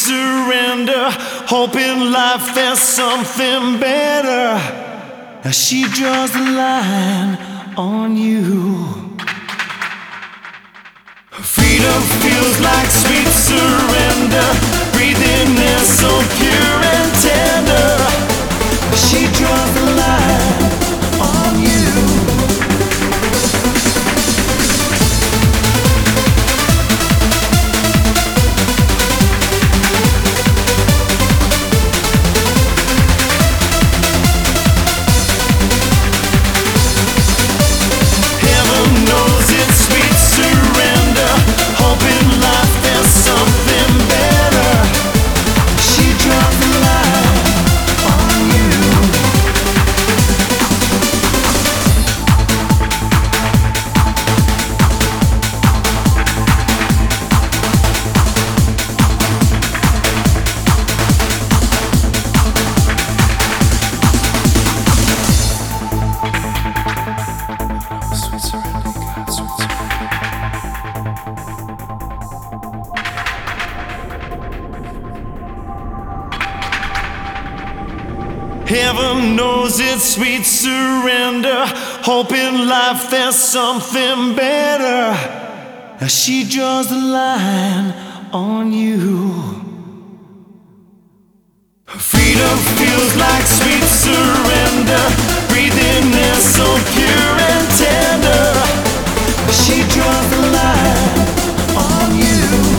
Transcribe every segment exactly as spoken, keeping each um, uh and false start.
surrender, hoping life there's something better. Now she draws the line on you. Freedom feels like sweet surrender, breathing air so pure and tender. She draws the line on you. Heaven knows it's sweet surrender, hoping life there's something better. Now she draws the line on you. Freedom feels like sweet surrender, breathing air so pure and tender. She draws the line on you.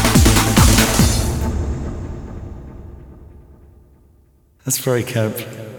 That's very camp.